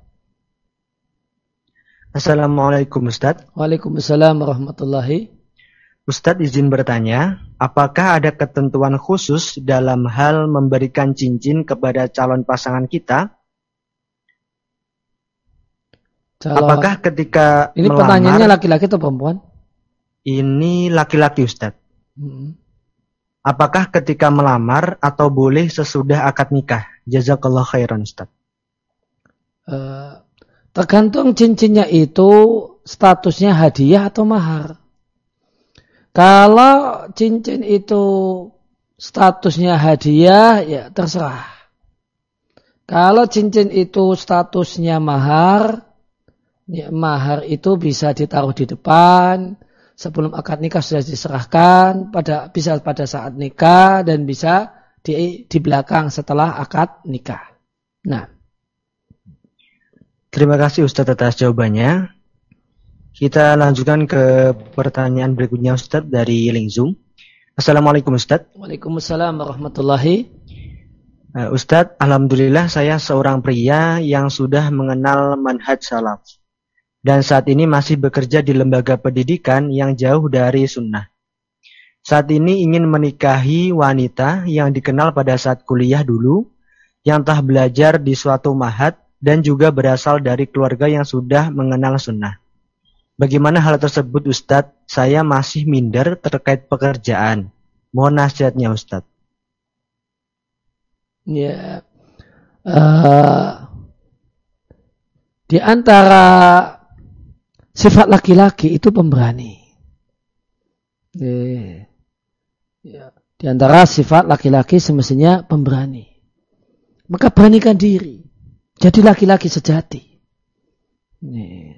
Assalamualaikum Ustadz. Waalaikumsalam warahmatullahi. Ustadz izin bertanya, apakah ada ketentuan khusus dalam hal memberikan cincin kepada calon pasangan kita? Calon... Apakah ketika ini melamar... pertanyaannya laki-laki atau perempuan? Ini laki-laki Ustadz. Hmm. Apakah ketika melamar atau boleh sesudah akad nikah? Jazakallah khairan Ustadz. Uh... Tergantung cincinnya itu statusnya hadiah atau mahar. Kalau cincin itu statusnya hadiah, ya terserah. Kalau cincin itu statusnya mahar, ya mahar itu bisa ditaruh di depan, sebelum akad nikah sudah diserahkan, pada bisa pada saat nikah dan bisa di, di belakang setelah akad nikah. Nah. Terima kasih Ustadz atas jawabannya. Kita lanjutkan ke pertanyaan berikutnya Ustadz dari link Zoom. Assalamualaikum Ustadz. Waalaikumsalam warahmatullahi. Uh, Ustadz, alhamdulillah saya seorang pria yang sudah mengenal manhaj salaf. Dan saat ini masih bekerja di lembaga pendidikan yang jauh dari sunnah. Saat ini ingin menikahi wanita yang dikenal pada saat kuliah dulu, yang telah belajar di suatu ma'had, dan juga berasal dari keluarga yang sudah mengenal sunnah. Bagaimana hal tersebut Ustadz? Saya masih minder terkait pekerjaan. Mohon nasihatnya Ustadz. Ya, uh, di antara sifat laki-laki itu pemberani. Ya, ya. Di antara sifat laki-laki semestinya pemberani. Maka beranikan diri. Jadi laki-laki sejati. Nih.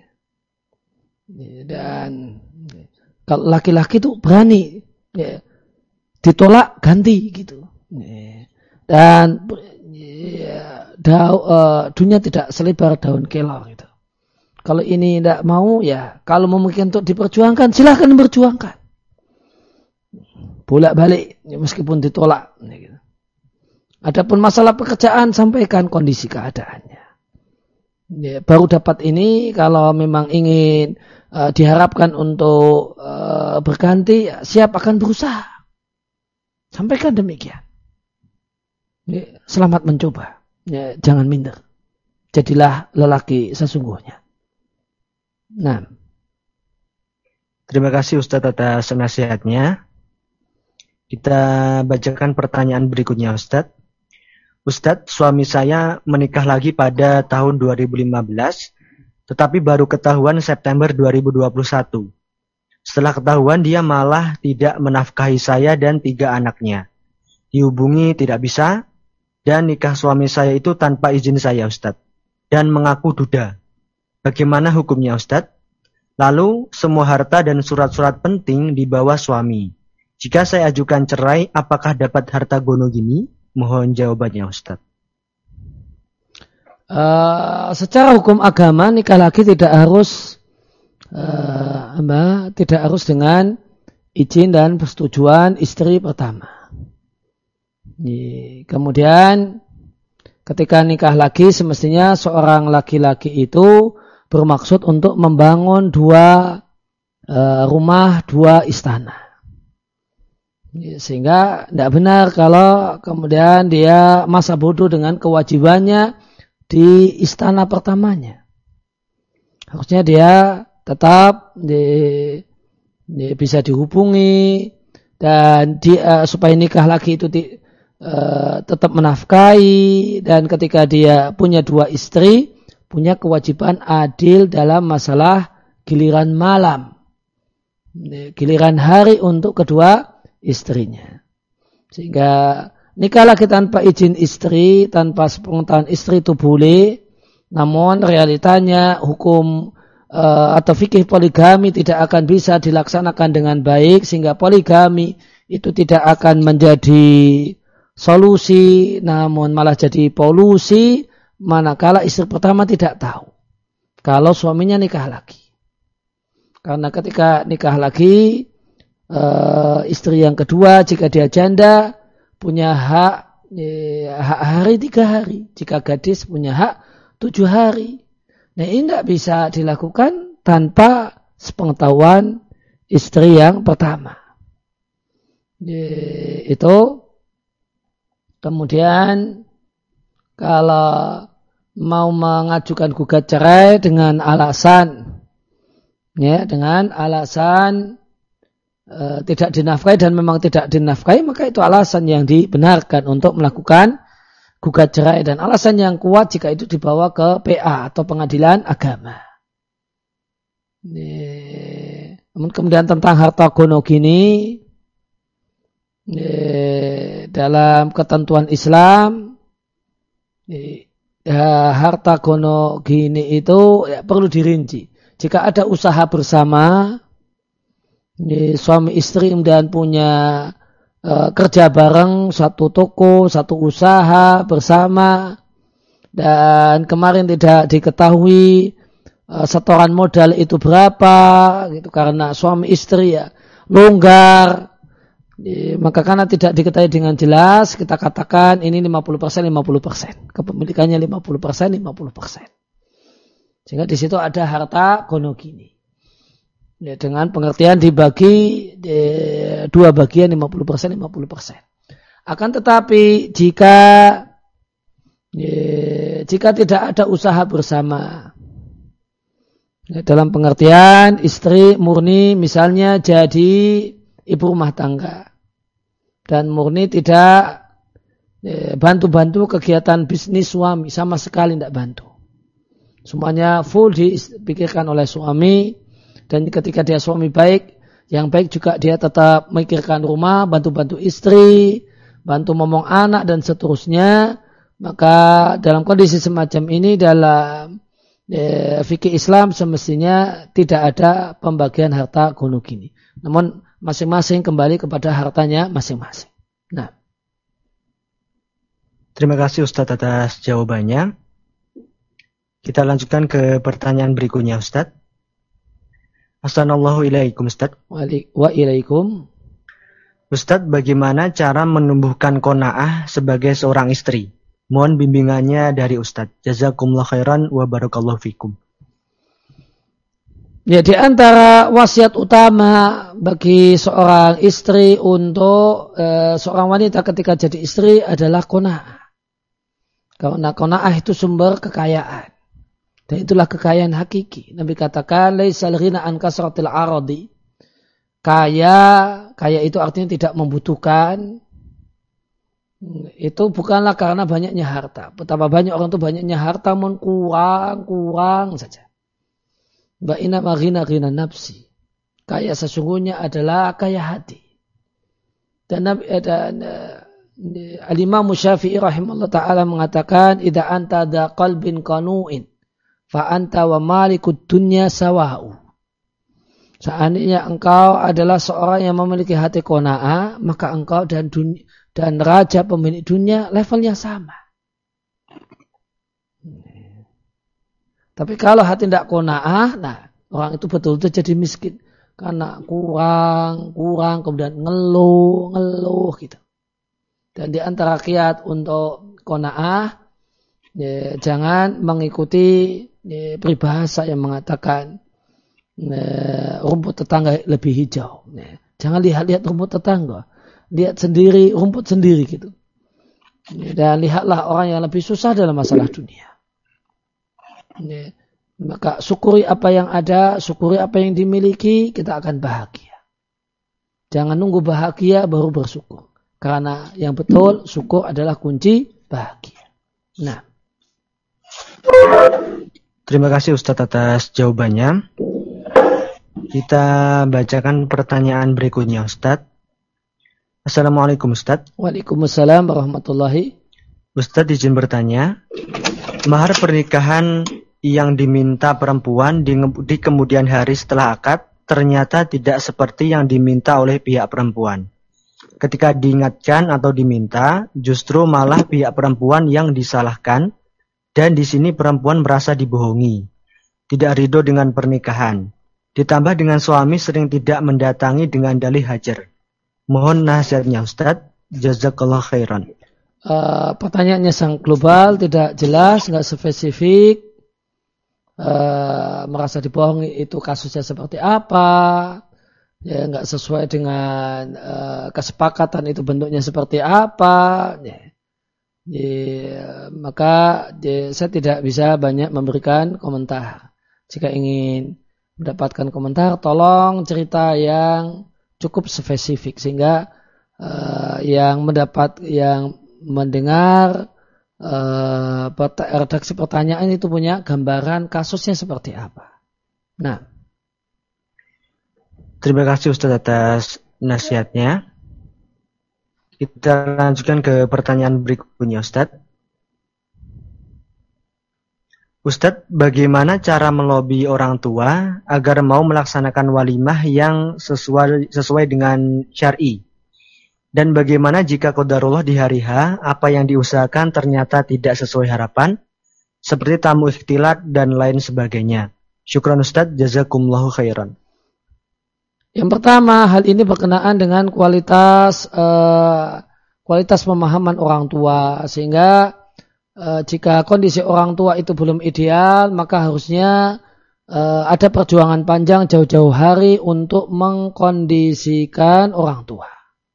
Dan kalau laki-laki itu berani, ya, ditolak ganti gitu. Dan ya, dau, uh, dunia tidak selebar daun kelor gitu. Kalau ini tidak mau, ya kalau memungkinkan untuk diperjuangkan, silahkan diperjuangkan. Bolak-balik, ya, meskipun ditolak. Ya, gitu. Adapun masalah pekerjaan, sampaikan kondisi keadaannya. Ya, baru dapat ini kalau memang ingin uh, diharapkan untuk uh, berganti, ya, siap akan berusaha. Sampaikan demikian. Ya, selamat mencoba. Ya, jangan minder. Jadilah lelaki sesungguhnya. Nah. Terima kasih Ustadz atas nasihatnya. Kita bacakan pertanyaan berikutnya Ustadz. Ustadz, suami saya menikah lagi pada tahun dua ribu lima belas, tetapi baru ketahuan September dua ribu dua puluh satu. Setelah ketahuan dia malah tidak menafkahi saya dan tiga anaknya. Dihubungi tidak bisa, dan nikah suami saya itu tanpa izin saya Ustadz, dan mengaku duda. Bagaimana hukumnya Ustadz? Lalu semua harta dan surat-surat penting dibawa suami. Jika saya ajukan cerai, apakah dapat harta gono gini? Mohon jawabannya Ustaz. Uh, secara hukum agama nikah lagi tidak harus uh, apa, tidak harus dengan izin dan persetujuan istri pertama. Kemudian ketika nikah lagi semestinya seorang laki-laki itu bermaksud untuk membangun dua uh, rumah, dua istana. Sehingga tidak benar kalau kemudian dia masa bodoh dengan kewajibannya di istana pertamanya. Harusnya dia tetap di, di, bisa dihubungi dan dia, supaya nikah lagi itu di, uh, tetap menafkahi, dan ketika dia punya dua istri, punya kewajiban adil dalam masalah giliran malam, giliran hari untuk kedua istrinya. Sehingga nikah lagi tanpa izin istri, tanpa sepengetahuan istri itu boleh, namun realitanya hukum uh, atau fikih poligami tidak akan bisa dilaksanakan dengan baik, sehingga poligami itu tidak akan menjadi solusi, namun malah jadi polusi manakala istri pertama tidak tahu kalau suaminya nikah lagi. Karena ketika nikah lagi, Uh, istri yang kedua jika dia janda punya hak, eh, hak hari tiga hari. Jika gadis punya hak tujuh hari. Nah ini tidak bisa dilakukan tanpa sepengetahuan istri yang pertama. Eh, itu kemudian kalau mau mengajukan gugat cerai dengan alasan, ya dengan alasan E, tidak dinafkahi dan memang tidak dinafkahi, maka itu alasan yang dibenarkan untuk melakukan gugat cerai, dan alasan yang kuat jika itu dibawa ke P A atau pengadilan agama. E, namun kemudian tentang harta gono gini, e, dalam ketentuan Islam, e, ya, harta gono gini itu ya, perlu dirinci. Jika ada usaha bersama, Ini, suami istri kemudian punya uh, kerja bareng, satu toko, satu usaha bersama, dan kemarin tidak diketahui uh, setoran modal itu berapa, gitu, karena suami istri ya longgar, Jadi, maka karena tidak diketahui dengan jelas, kita katakan ini lima puluh persen, lima puluh persen, kepemilikannya lima puluh persen, lima puluh persen, sehingga di situ ada harta gono gini. Ya, dengan pengertian dibagi di dua bagian lima puluh persen, lima puluh persen. Akan tetapi jika ya, jika tidak ada usaha bersama, ya, dalam pengertian istri murni misalnya jadi ibu rumah tangga dan murni tidak ya, bantu-bantu kegiatan bisnis suami, sama sekali tidak bantu. Semuanya full dipikirkan oleh suami. Dan ketika dia suami baik, Yang baik juga dia tetap memikirkan rumah, bantu-bantu istri, bantu momong anak dan seterusnya. Maka dalam kondisi semacam ini dalam eh, fikih Islam semestinya tidak ada pembagian harta gono gini. Namun masing-masing kembali kepada hartanya masing-masing. Nah. Terima kasih Ustadz atas jawabannya. Kita lanjutkan ke pertanyaan berikutnya Ustadz. Assalamualaikum Ustadz. Waalaikumsalam. Ustadz, bagaimana cara menumbuhkan qanaah sebagai seorang istri? Mohon bimbingannya dari Ustadz. Jazakumullah khairan wa barakallahu fikum. Ya, di antara wasiat utama bagi seorang istri untuk e, seorang wanita ketika jadi istri adalah qanaah. Karena qanaah itu sumber kekayaan. Dan itulah kekayaan hakiki. Nabi katakan, laisal ghina an kasratil aradi. Kaya, kaya itu artinya tidak membutuhkan. Itu bukanlah karena banyaknya harta. Betapa banyak orang itu banyaknya harta pun kurang, kurang saja. Ba'ina maghina ghina nafsi. Kaya sesungguhnya adalah kaya hati. Dan, dan Al-Imam Syafi'i rahimahullah ta'ala mengatakan, idza anta da qalbin qanu'in fa anta wa malikud dunya sawa'u. Seandainya engkau adalah seorang yang memiliki hati qanaah, maka engkau dan dunia dan raja pemilik dunia levelnya sama. Tapi kalau hati tidak qanaah, nah orang itu betul-betul jadi miskin karena kurang, kurang kemudian ngeluh, ngeluh gitu. Dan di antara kiat untuk qanaah, ya, jangan mengikuti ya, peribahasa yang mengatakan ya, rumput tetangga lebih hijau. Ya, jangan lihat-lihat rumput tetangga. Lihat sendiri, rumput sendiri gitu. Dan lihatlah orang yang lebih susah dalam masalah dunia. Ya, maka syukuri apa yang ada, syukuri apa yang dimiliki, kita akan bahagia. Jangan nunggu bahagia baru bersyukur. Karena yang betul, syukur adalah kunci bahagia. Nah. Terima kasih Ustadz atas jawabannya. Kita bacakan pertanyaan berikutnya Ustadz. Assalamualaikum Ustadz. Waalaikumsalam warahmatullahi. Ustadz izin bertanya, mahar pernikahan yang diminta perempuan di, di kemudian hari setelah akad ternyata tidak seperti yang diminta oleh pihak perempuan. Ketika diingatkan atau diminta, justru malah pihak perempuan yang disalahkan dan di sini perempuan merasa dibohongi, tidak ridho dengan pernikahan. Ditambah dengan suami sering tidak mendatangi dengan dalih hajar. Mohon nasihatnya Ustadz. Jazakallah khairan. Uh, pertanyaannya sangat global, tidak jelas, nggak spesifik. Uh, merasa dibohongi itu kasusnya seperti apa? Ya, nggak sesuai dengan uh, kesepakatan itu bentuknya seperti apa? Ya. Ya, maka ya, saya tidak bisa banyak memberikan komentar. Jika ingin mendapatkan komentar, tolong cerita yang cukup spesifik sehingga uh, yang mendapat yang mendengar uh, redaksi pertanyaan itu punya gambaran kasusnya seperti apa. Nah, terima kasih Ustadz atas nasihatnya. Kita lanjutkan ke pertanyaan berikutnya Ustadz. Ustadz, bagaimana cara melobi orang tua agar mau melaksanakan walimah yang sesuai sesuai dengan syar'i? Dan bagaimana jika qadarullah di hari H, apa yang diusahakan ternyata tidak sesuai harapan, seperti tamu ikhtilat dan lain sebagainya? Syukran Ustadz, jazakumullahu khairan. Yang pertama, hal ini berkenaan dengan kualitas uh, kualitas pemahaman orang tua, sehingga Uh, jika kondisi orang tua itu belum ideal, maka harusnya uh, ada perjuangan panjang jauh-jauh hari untuk mengkondisikan orang tua.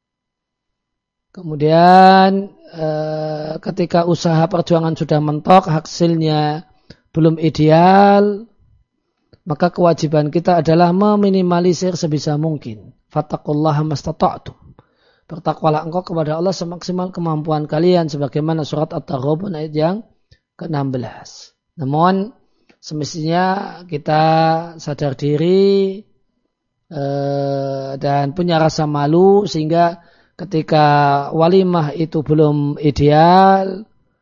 Kemudian uh, ketika usaha perjuangan sudah mentok, hasilnya belum ideal, maka kewajiban kita adalah meminimalisir sebisa mungkin. Fattaqullaha mastata'tum. Bertakwalah engkau kepada Allah semaksimal kemampuan kalian, sebagaimana surat At-Taghabun ayat yang ke enam belas. Namun semestinya kita sadar diri uh, dan punya rasa malu sehingga ketika walimah itu belum ideal,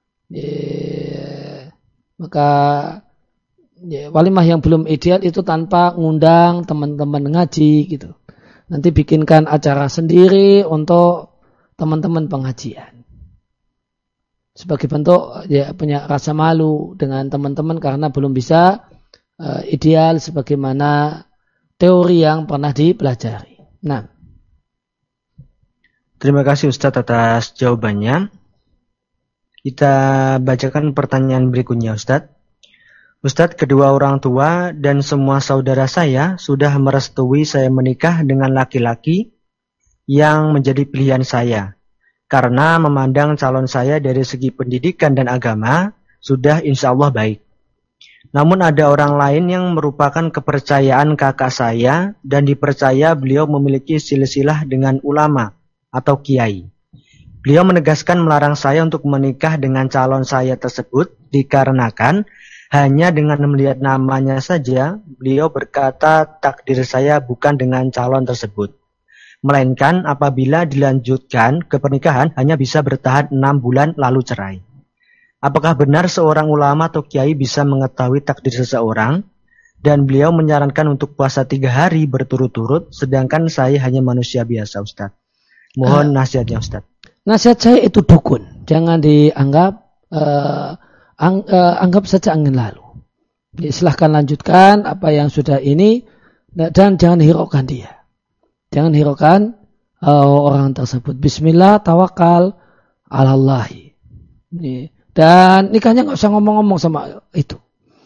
ya, maka ya, walimah yang belum ideal itu tanpa ngundang teman-teman ngaji gitu. Nanti bikinkan acara sendiri untuk teman-teman pengajian. Sebagai bentuk ya punya rasa malu dengan teman-teman karena belum bisa uh, ideal sebagaimana teori yang pernah dipelajari. Nah, terima kasih Ustadz atas jawabannya. Kita bacakan pertanyaan berikutnya Ustadz. Ustadz, kedua orang tua dan semua saudara saya sudah merestui saya menikah dengan laki-laki yang menjadi pilihan saya. Karena memandang calon saya dari segi pendidikan dan agama sudah insya Allah baik. Namun ada orang lain yang merupakan kepercayaan kakak saya dan dipercaya beliau memiliki silsilah dengan ulama atau kiai. Beliau menegaskan melarang saya untuk menikah dengan calon saya tersebut dikarenakan hanya dengan melihat namanya saja, beliau berkata takdir saya bukan dengan calon tersebut. Melainkan apabila dilanjutkan ke pernikahan hanya bisa bertahan enam bulan lalu cerai. Apakah benar seorang ulama atau kiai bisa mengetahui takdir seseorang? Dan beliau menyarankan untuk puasa tiga hari berturut-turut, sedangkan saya hanya manusia biasa, Ustaz. Mohon uh, nasihatnya, Ustaz. Nasihat saya itu dukun. Jangan dianggap... Uh, Ang, uh, anggap saja angin lalu. Jadi, silahkan lanjutkan apa yang sudah ini dan jangan hiraukan dia. Jangan hiraukan uh, orang tersebut. Bismillah, tawakal, alallahi. Dan nikahnya nggak usah ngomong-ngomong sama itu.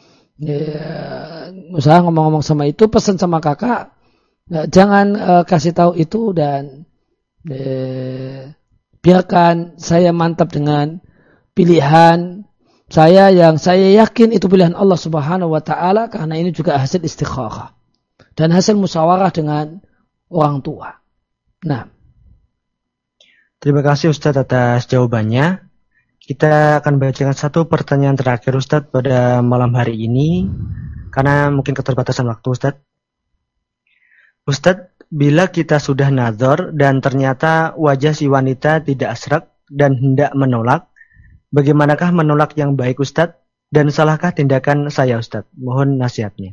Nggak usah ngomong-ngomong sama itu. Pesan sama kakak, nah, jangan uh, kasih tahu itu dan uh, biarkan saya mantap dengan pilihan saya yang saya yakin itu pilihan Allah Subhanahu wa taala karena ini juga hasil istikharah dan hasil musyawarah dengan orang tua. Nah, terima kasih Ustaz atas jawabannya. Kita akan bacakan satu pertanyaan terakhir Ustaz pada malam hari ini karena mungkin keterbatasan waktu Ustaz. Ustaz, bila kita sudah nazar dan ternyata wajah si wanita tidak asrak dan hendak menolak, bagaimanakah menolak yang baik Ustadz? Dan salahkah tindakan saya Ustadz? Mohon nasihatnya.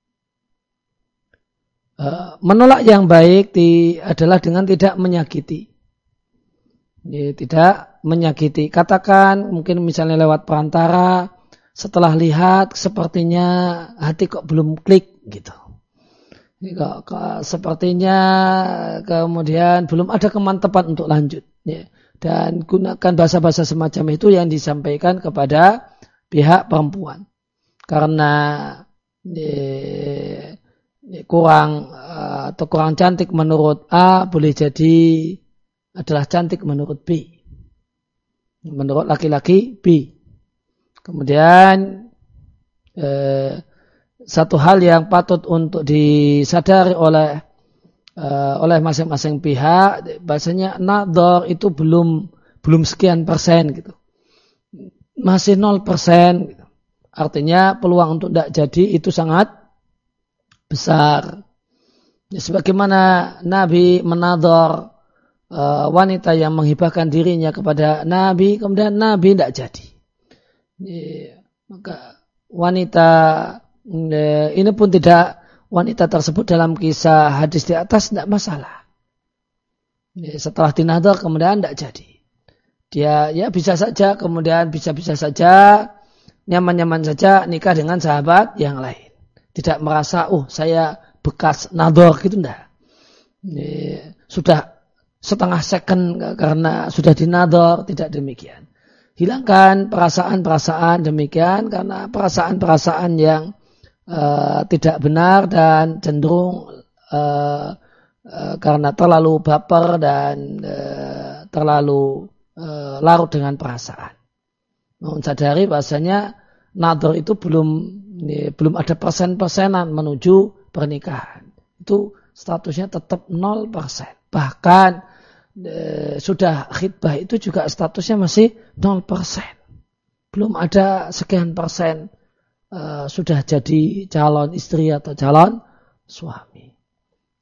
Uh, menolak yang baik di, adalah dengan tidak menyakiti. Ya, tidak menyakiti. Katakan mungkin misalnya lewat perantara, setelah lihat sepertinya hati kok belum klik gitu. Kok, kok, sepertinya kemudian belum ada kemantapan untuk lanjut. Ya. Dan gunakan bahasa-bahasa semacam itu yang disampaikan kepada pihak perempuan. Karena eh, kurang atau kurang cantik menurut A boleh jadi adalah cantik menurut B. Menurut laki-laki B. Kemudian eh, satu hal yang patut untuk disadari oleh Uh, oleh masing-masing pihak, bahasanya nadhar itu belum belum sekian persen gitu, masih nol persen gitu. Artinya peluang untuk tidak jadi itu sangat besar. Ya, sebagaimana Nabi menadhar uh, wanita yang menghibahkan dirinya kepada Nabi, kemudian Nabi tidak jadi. Ya, maka wanita uh, ini pun tidak wanita tersebut dalam kisah hadis di atas tidak masalah. Setelah dinadhar kemudian tidak jadi. Dia ya bisa saja kemudian bisa-bisa saja nyaman-nyaman saja nikah dengan sahabat yang lain. Tidak merasa oh saya bekas nadhar gitu enggak. Sudah setengah second karena sudah dinadhar, tidak demikian. Hilangkan perasaan-perasaan demikian karena perasaan-perasaan yang Uh, tidak benar dan cenderung uh, uh, karena terlalu baper dan uh, terlalu uh, larut dengan perasaan. Sadari bahasanya nadhar itu belum ini, belum ada persen-persenan menuju pernikahan. Itu statusnya tetap nol persen. Bahkan uh, sudah khitbah itu juga statusnya masih nol persen. Belum ada sekian persen Uh, sudah jadi calon istri atau calon suami.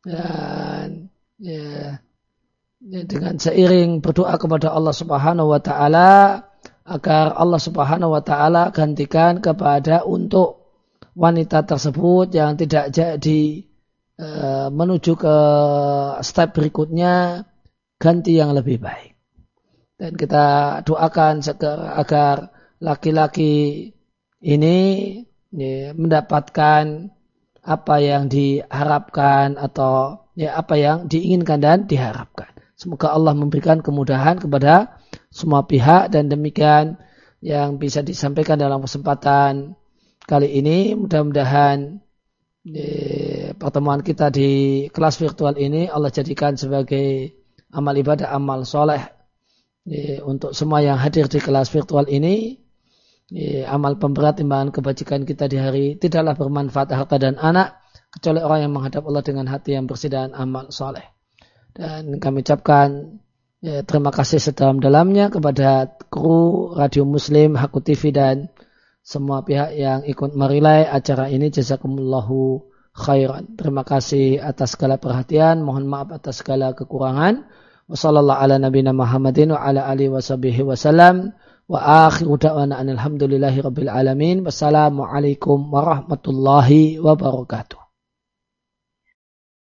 Dan ya, ya, dengan seiring berdoa kepada Allah Subhanahu wa taala agar Allah Subhanahu wa taala gantikan kepada untuk wanita tersebut yang tidak jadi e, menuju ke step berikutnya ganti yang lebih baik. Dan kita doakan segar, agar laki-laki ini ya, mendapatkan apa yang diharapkan atau ya apa yang diinginkan dan diharapkan. Semoga Allah memberikan kemudahan kepada semua pihak dan demikian yang bisa disampaikan dalam kesempatan kali ini. Mudah-mudahan di pertemuan kita di kelas virtual ini Allah jadikan sebagai amal ibadah, amal soleh ya, untuk semua yang hadir di kelas virtual ini. Ya, amal pemberat timbangan kebajikan kita di hari tidaklah bermanfaat harta dan anak kecuali orang yang menghadap Allah dengan hati yang bersih dan amal soleh. Dan kami ucapkan ya, terima kasih sedalam-dalamnya kepada kru Radio Muslim, Haku T V dan semua pihak yang ikut merilai acara ini. Jazakumullahu khairan. Terima kasih atas segala perhatian. Mohon maaf atas segala kekurangan. Wassallallahu ala nabiyina Muhammadin wa ala alihi washabihi wasallam. Wa akhiru da'wana alhamdulillahi rabbil alamin. Wassalamualaikum warahmatullahi wabarakatuh.